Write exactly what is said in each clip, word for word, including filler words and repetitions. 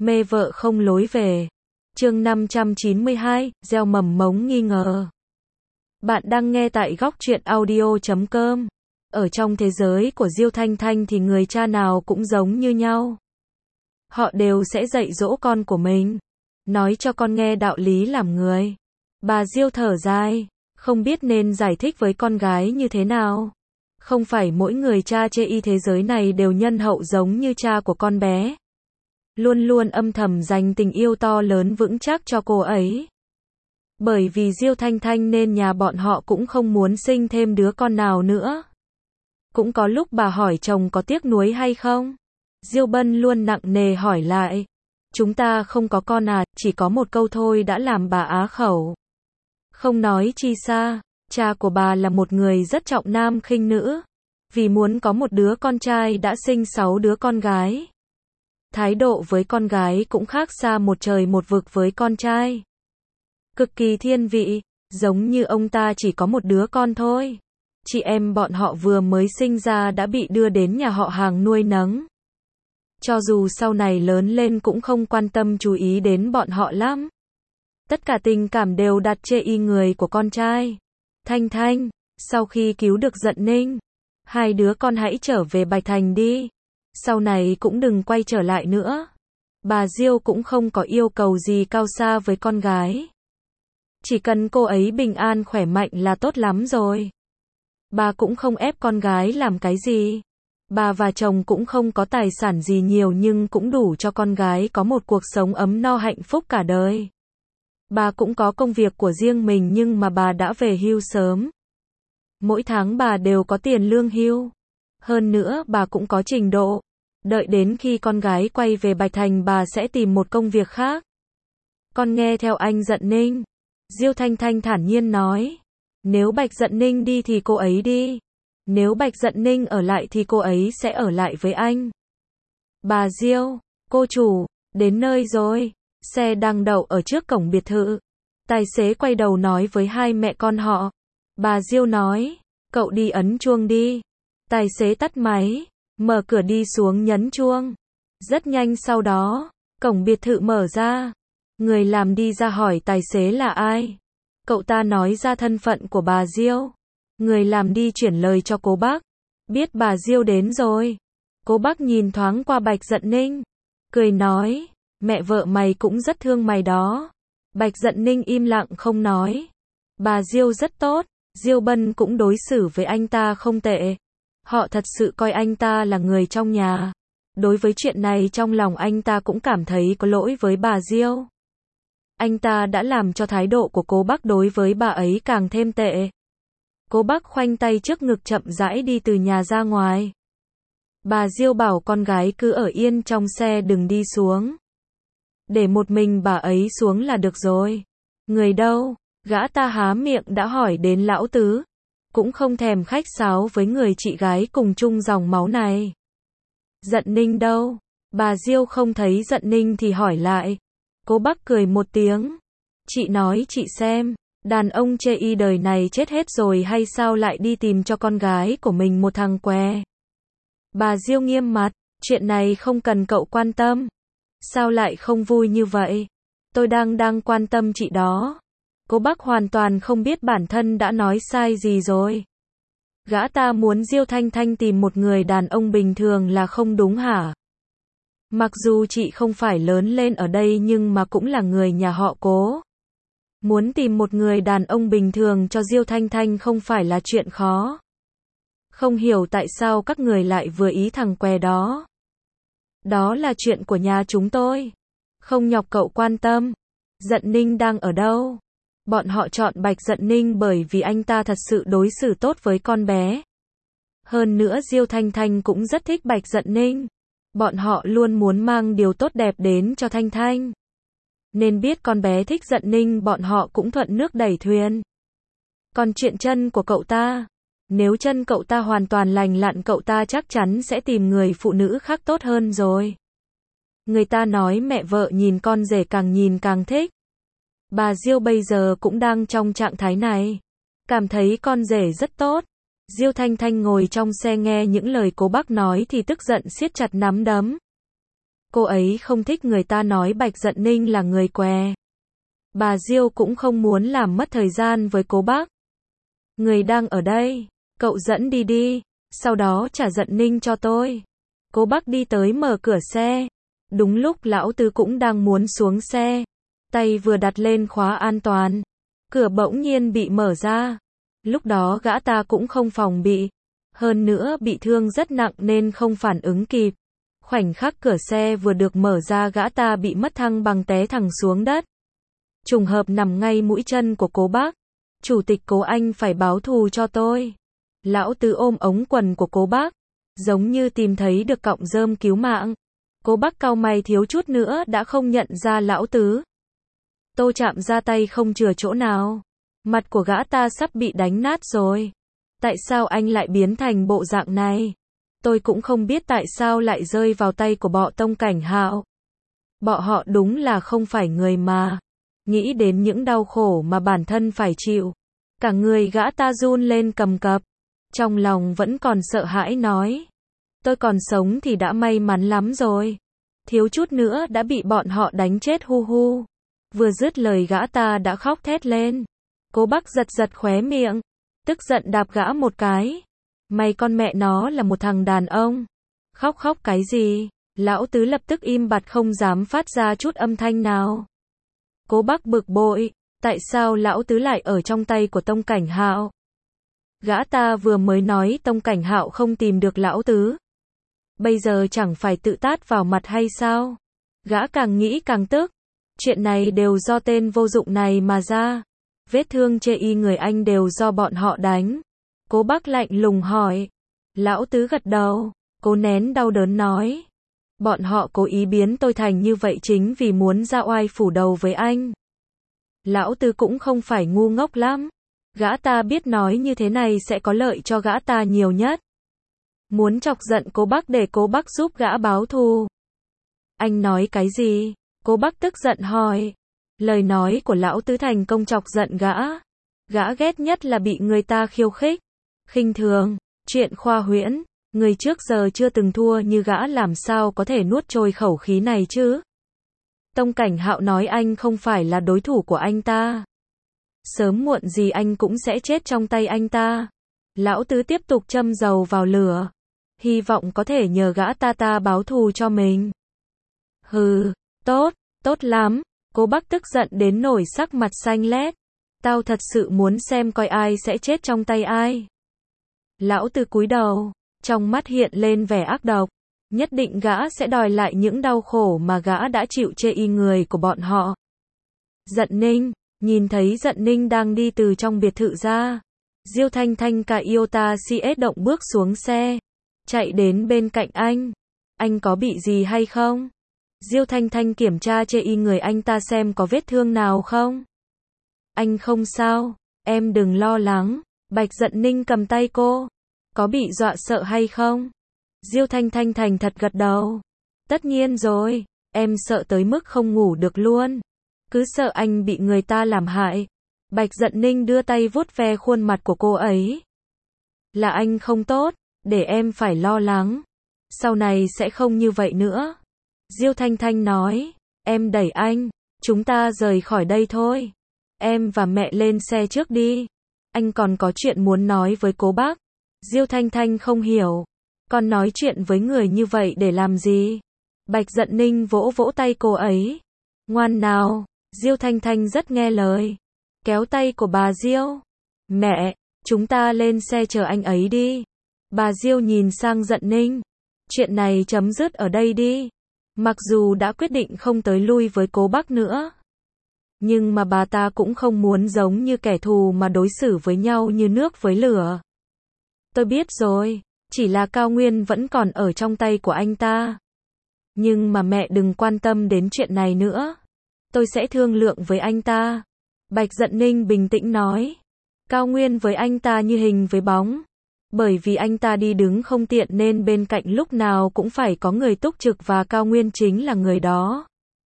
Mê vợ không lối về. Chương năm trăm chín mươi hai, gieo mầm mống nghi ngờ. Bạn đang nghe tại góc truyện audio chấm com. Ở trong thế giới của Diêu Thanh Thanh thì người cha nào cũng giống như nhau. Họ đều sẽ dạy dỗ con của mình, nói cho con nghe đạo lý làm người. Bà Diêu thở dài, không biết nên giải thích với con gái như thế nào. Không phải mỗi người cha chê y thế giới này đều nhân hậu giống như cha của con bé. Luôn luôn âm thầm dành tình yêu to lớn vững chắc cho cô ấy. Bởi vì Diêu Thanh Thanh nên nhà bọn họ cũng không muốn sinh thêm đứa con nào nữa. Cũng có lúc bà hỏi chồng có tiếc nuối hay không. Diêu Bân luôn nặng nề hỏi lại. Chúng ta không có con à, chỉ có một câu thôi đã làm bà á khẩu. Không nói chi xa, cha của bà là một người rất trọng nam khinh nữ. Vì muốn có một đứa con trai đã sinh sáu đứa con gái. Thái độ với con gái cũng khác xa một trời một vực với con trai. Cực kỳ thiên vị, giống như ông ta chỉ có một đứa con thôi. Chị em bọn họ vừa mới sinh ra đã bị đưa đến nhà họ hàng nuôi nấng. Cho dù sau này lớn lên cũng không quan tâm chú ý đến bọn họ lắm. Tất cả tình cảm đều đặt chê y người của con trai. Thanh Thanh, sau khi cứu được Dận Ninh, hai đứa con hãy trở về Bạch Thành đi. Sau này cũng đừng quay trở lại nữa. Bà Diêu cũng không có yêu cầu gì cao xa với con gái. Chỉ cần cô ấy bình an khỏe mạnh là tốt lắm rồi. Bà cũng không ép con gái làm cái gì. Bà và chồng cũng không có tài sản gì nhiều nhưng cũng đủ cho con gái có một cuộc sống ấm no hạnh phúc cả đời. Bà cũng có công việc của riêng mình nhưng mà bà đã về hưu sớm. Mỗi tháng bà đều có tiền lương hưu. Hơn nữa bà cũng có trình độ. Đợi đến khi con gái quay về Bạch Thành bà sẽ tìm một công việc khác. Con nghe theo anh Dận Ninh. Diêu Thanh Thanh thản nhiên nói. Nếu Bạch Dận Ninh đi thì cô ấy đi. Nếu Bạch Dận Ninh ở lại thì cô ấy sẽ ở lại với anh. Bà Diêu, cô chủ, đến nơi rồi. Xe đang đậu ở trước cổng biệt thự. Tài xế quay đầu nói với hai mẹ con họ. Bà Diêu nói, cậu đi ấn chuông đi. Tài xế tắt máy, mở cửa đi xuống nhấn chuông. Rất nhanh sau đó, cổng biệt thự mở ra. Người làm đi ra hỏi tài xế là ai. Cậu ta nói ra thân phận của bà Diêu. Người làm đi chuyển lời cho cố bác. Biết bà Diêu đến rồi. Cố bác nhìn thoáng qua Bạch Dận Ninh. Cười nói, mẹ vợ mày cũng rất thương mày đó. Bạch Dận Ninh im lặng không nói. Bà Diêu rất tốt. Diêu Bân cũng đối xử với anh ta không tệ. Họ thật sự coi anh ta là người trong nhà. Đối với chuyện này trong lòng anh ta cũng cảm thấy có lỗi với bà Diêu. Anh ta đã làm cho thái độ của cố bác đối với bà ấy càng thêm tệ. Cố bác khoanh tay trước ngực chậm rãi đi từ nhà ra ngoài. Bà Diêu bảo con gái cứ ở yên trong xe đừng đi xuống. Để một mình bà ấy xuống là được rồi. Người đâu? Gã ta há miệng đã hỏi đến lão tứ. Cũng không thèm khách sáo với người chị gái cùng chung dòng máu này. Dận Ninh đâu? Bà Diêu không thấy Dận Ninh thì hỏi lại. Cố bác cười một tiếng. Chị nói chị xem, đàn ông chê y đời này chết hết rồi hay sao lại đi tìm cho con gái của mình một thằng què. Bà Diêu nghiêm mặt, chuyện này không cần cậu quan tâm. Sao lại không vui như vậy? Tôi đang đang quan tâm chị đó. Cố bác hoàn toàn không biết bản thân đã nói sai gì rồi. Gã ta muốn Diêu Thanh Thanh tìm một người đàn ông bình thường là không đúng hả? Mặc dù chị không phải lớn lên ở đây nhưng mà cũng là người nhà họ Cố. Muốn tìm một người đàn ông bình thường cho Diêu Thanh Thanh không phải là chuyện khó. Không hiểu tại sao các người lại vừa ý thằng què đó. Đó là chuyện của nhà chúng tôi. Không nhọc cậu quan tâm. Dận Ninh đang ở đâu? Bọn họ chọn Bạch Dận Ninh bởi vì anh ta thật sự đối xử tốt với con bé. Hơn nữa Diêu Thanh Thanh cũng rất thích Bạch Dận Ninh. Bọn họ luôn muốn mang điều tốt đẹp đến cho Thanh Thanh. Nên biết con bé thích Dận Ninh bọn họ cũng thuận nước đẩy thuyền. Còn chuyện chân của cậu ta, nếu chân cậu ta hoàn toàn lành lặn cậu ta chắc chắn sẽ tìm người phụ nữ khác tốt hơn rồi. Người ta nói mẹ vợ nhìn con rể càng nhìn càng thích. Bà Diêu bây giờ cũng đang trong trạng thái này. Cảm thấy con rể rất tốt. Diêu Thanh Thanh ngồi trong xe nghe những lời cố bác nói thì tức giận siết chặt nắm đấm. Cô ấy không thích người ta nói Bạch Dận Ninh là người què. Bà Diêu cũng không muốn làm mất thời gian với cô bác. Người đang ở đây, cậu dẫn đi đi, sau đó trả Dận Ninh cho tôi. Cô bác đi tới mở cửa xe. Đúng lúc lão tứ cũng đang muốn xuống xe. Tay vừa đặt lên khóa an toàn. Cửa bỗng nhiên bị mở ra. Lúc đó gã ta cũng không phòng bị. Hơn nữa bị thương rất nặng nên không phản ứng kịp. Khoảnh khắc cửa xe vừa được mở ra gã ta bị mất thăng bằng té thẳng xuống đất. Trùng hợp nằm ngay mũi chân của cố bác. Chủ tịch Cố, anh phải báo thù cho tôi. Lão tứ ôm ống quần của cố bác. Giống như tìm thấy được cọng rơm cứu mạng. Cố bác cau mày thiếu chút nữa đã không nhận ra lão tứ. Tô Trạm ra tay không chừa chỗ nào. Mặt của gã ta sắp bị đánh nát rồi. Tại sao anh lại biến thành bộ dạng này? Tôi cũng không biết tại sao lại rơi vào tay của bọ Tông Cảnh Hạo. Bọ họ đúng là không phải người mà. Nghĩ đến những đau khổ mà bản thân phải chịu. Cả người gã ta run lên cầm cập. Trong lòng vẫn còn sợ hãi nói. Tôi còn sống thì đã may mắn lắm rồi. Thiếu chút nữa đã bị bọn họ đánh chết hu hu. Vừa dứt lời gã ta đã khóc thét lên. Cố bác giật giật khóe miệng. Tức giận đạp gã một cái. Mày con mẹ nó là một thằng đàn ông. Khóc khóc cái gì? Lão tứ lập tức im bặt không dám phát ra chút âm thanh nào. Cố bác bực bội. Tại sao lão tứ lại ở trong tay của Tông Cảnh Hạo? Gã ta vừa mới nói Tông Cảnh Hạo không tìm được lão tứ. Bây giờ chẳng phải tự tát vào mặt hay sao? Gã càng nghĩ càng tức. Chuyện này đều do tên vô dụng này mà ra. Vết thương chê y người anh đều do bọn họ đánh. Cố bác lạnh lùng hỏi. Lão tứ gật đầu. Cố nén đau đớn nói. Bọn họ cố ý biến tôi thành như vậy chính vì muốn ra oai phủ đầu với anh. Lão tứ cũng không phải ngu ngốc lắm. Gã ta biết nói như thế này sẽ có lợi cho gã ta nhiều nhất. Muốn chọc giận cố bác để cố bác giúp gã báo thù. Anh nói cái gì? Cố bác tức giận hỏi. Lời nói của lão tứ thành công chọc giận gã. Gã ghét nhất là bị người ta khiêu khích, khinh thường, chuyện khoa huyễn. Người trước giờ chưa từng thua như gã làm sao có thể nuốt trôi khẩu khí này chứ? Tông Cảnh Hạo nói anh không phải là đối thủ của anh ta. Sớm muộn gì anh cũng sẽ chết trong tay anh ta. Lão tứ tiếp tục châm dầu vào lửa. Hy vọng có thể nhờ gã ta ta báo thù cho mình. Hừ, tốt, tốt lắm. Cố bác tức giận đến nổi sắc mặt xanh lét. Tao thật sự muốn xem coi ai sẽ chết trong tay ai. Lão tứ cúi đầu, trong mắt hiện lên vẻ ác độc. Nhất định gã sẽ đòi lại những đau khổ mà gã đã chịu chê y người của bọn họ. Dận Ninh, nhìn thấy Dận Ninh đang đi từ trong biệt thự ra. Diêu Thanh Thanh cả Iota xê ét động bước xuống xe. Chạy đến bên cạnh anh. Anh có bị gì hay không? Diêu Thanh Thanh kiểm tra chê y người anh ta xem có vết thương nào không? Anh không sao, em đừng lo lắng. Bạch Dận Ninh cầm tay cô. Có bị dọa sợ hay không? Diêu Thanh Thanh thành thật gật đầu. Tất nhiên rồi, em sợ tới mức không ngủ được luôn. Cứ sợ anh bị người ta làm hại. Bạch Dận Ninh đưa tay vuốt ve khuôn mặt của cô ấy. Là anh không tốt, để em phải lo lắng. Sau này sẽ không như vậy nữa. Diêu Thanh Thanh nói, em đẩy anh, chúng ta rời khỏi đây thôi. Em và mẹ lên xe trước đi. Anh còn có chuyện muốn nói với cố bác. Diêu Thanh Thanh không hiểu. Con nói chuyện với người như vậy để làm gì? Bạch Dận Ninh vỗ vỗ tay cô ấy. Ngoan nào. Diêu Thanh Thanh rất nghe lời. Kéo tay của bà Diêu. Mẹ, chúng ta lên xe chờ anh ấy đi. Bà Diêu nhìn sang Dận Ninh. Chuyện này chấm dứt ở đây đi. Mặc dù đã quyết định không tới lui với cố bác nữa. Nhưng mà bà ta cũng không muốn giống như kẻ thù mà đối xử với nhau như nước với lửa. Tôi biết rồi, chỉ là Cao Nguyên vẫn còn ở trong tay của anh ta. Nhưng mà mẹ đừng quan tâm đến chuyện này nữa. Tôi sẽ thương lượng với anh ta. Bạch Dận Ninh bình tĩnh nói. Cao Nguyên với anh ta như hình với bóng. Bởi vì anh ta đi đứng không tiện nên bên cạnh lúc nào cũng phải có người túc trực và Cao Nguyên chính là người đó.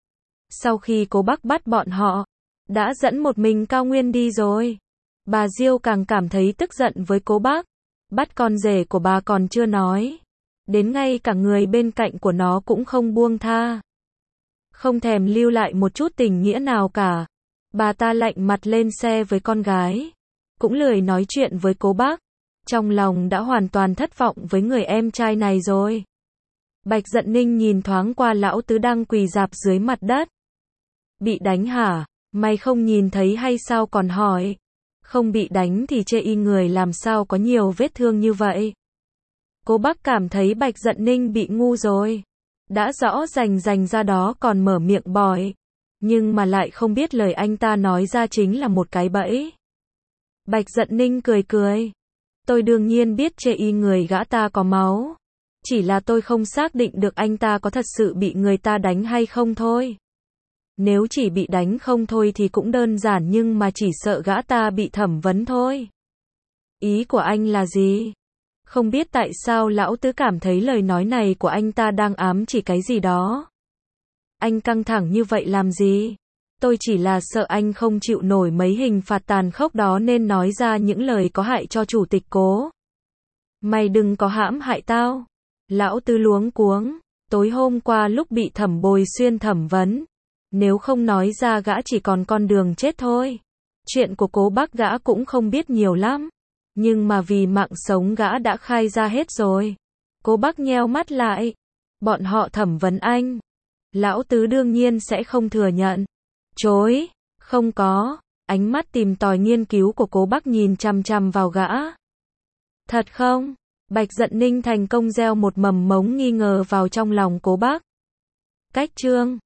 Sau khi cố bác bắt bọn họ, đã dẫn một mình Cao Nguyên đi rồi. Bà Diêu càng cảm thấy tức giận với cố bác. Bắt con rể của bà còn chưa nói. Đến ngay cả người bên cạnh của nó cũng không buông tha. Không thèm lưu lại một chút tình nghĩa nào cả. Bà ta lạnh mặt lên xe với con gái. Cũng lười nói chuyện với cô bác. Trong lòng đã hoàn toàn thất vọng với người em trai này rồi. Bạch Dận Ninh nhìn thoáng qua lão tứ đang quỳ rạp dưới mặt đất. Bị đánh hả? Mày không nhìn thấy hay sao còn hỏi? Không bị đánh thì chê y người làm sao có nhiều vết thương như vậy? Cô bác cảm thấy Bạch Dận Ninh bị ngu rồi. Đã rõ rành rành ra đó còn mở miệng bòi. Nhưng mà lại không biết lời anh ta nói ra chính là một cái bẫy. Bạch Dận Ninh cười cười. Tôi đương nhiên biết chê y người gã ta có máu. Chỉ là tôi không xác định được anh ta có thật sự bị người ta đánh hay không thôi. Nếu chỉ bị đánh không thôi thì cũng đơn giản nhưng mà chỉ sợ gã ta bị thẩm vấn thôi. Ý của anh là gì? Không biết tại sao lão tứ cảm thấy lời nói này của anh ta đang ám chỉ cái gì đó. Anh căng thẳng như vậy làm gì? Tôi chỉ là sợ anh không chịu nổi mấy hình phạt tàn khốc đó nên nói ra những lời có hại cho chủ tịch Cố. Mày đừng có hãm hại tao. Lão tứ luống cuống. Tối hôm qua lúc bị Thẩm Bồi Xuyên thẩm vấn. Nếu không nói ra gã chỉ còn con đường chết thôi. Chuyện của Cố bác gã cũng không biết nhiều lắm. Nhưng mà vì mạng sống gã đã khai ra hết rồi. Cố bác nheo mắt lại. Bọn họ thẩm vấn anh. Lão tứ đương nhiên sẽ không thừa nhận. Chối, không có. Ánh mắt tìm tòi nghiên cứu của Cố bác nhìn chằm chằm vào gã. Thật không? Bạch Dận Ninh thành công gieo một mầm mống nghi ngờ vào trong lòng Cố bác. Cách chương